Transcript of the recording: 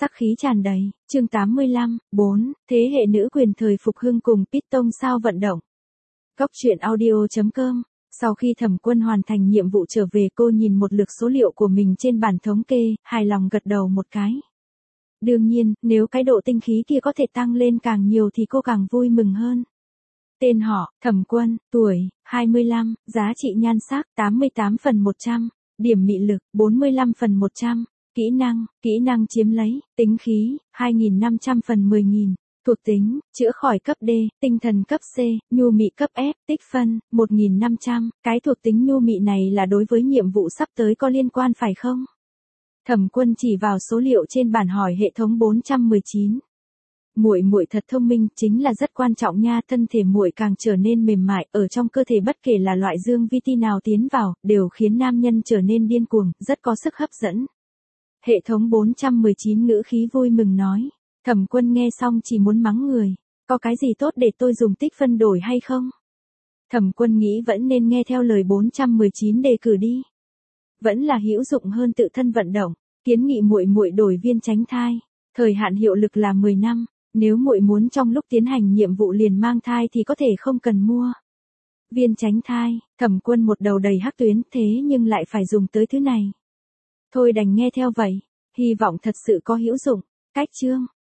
sắc khí tràn đầy, chương 85, 4, thế hệ nữ quyền thời phục hưng cùng Python sao vận động. Góc truyện audio.com. Sau khi Thẩm Quân hoàn thành nhiệm vụ trở về, cô nhìn một lượt số liệu của mình trên bảng thống kê, hài lòng gật đầu một cái. Đương nhiên, nếu cái độ tinh khí kia có thể tăng lên càng nhiều thì cô càng vui mừng hơn. Tên họ, Thẩm Quân, tuổi, 25, giá trị nhan sắc, 88/100, điểm mị lực, 45/100, kỹ năng chiếm lấy, tính khí, 2500/10.000, thuộc tính, chữa khỏi cấp D, tinh thần cấp C, nhu mị cấp F, tích phân, 1500, cái thuộc tính nhu mị này là đối với nhiệm vụ sắp tới có liên quan phải không? Thẩm Quân chỉ vào số liệu trên bảng hỏi hệ thống 419. Muội thật thông minh, chính là rất quan trọng nha, thân thể muội càng trở nên mềm mại, ở trong cơ thể bất kể là loại dương vi ti nào tiến vào, đều khiến nam nhân trở nên điên cuồng, rất có sức hấp dẫn. Hệ thống 419 ngữ khí vui mừng nói. Thẩm Quân nghe xong chỉ muốn mắng người, có cái gì tốt để tôi dùng tích phân đổi hay không? Thẩm Quân nghĩ vẫn nên nghe theo lời 419 đề cử đi. Vẫn là hữu dụng hơn tự thân vận động, kiến nghị muội đổi viên tránh thai, thời hạn hiệu lực là 10 năm. Nếu muội muốn trong lúc tiến hành nhiệm vụ liền mang thai thì có thể không cần mua viên tránh thai. Thẩm Quân một đầu đầy hắc tuyến, thế nhưng lại phải dùng tới thứ này. Thôi đành nghe theo vậy, hy vọng thật sự có hữu dụng. Cách chương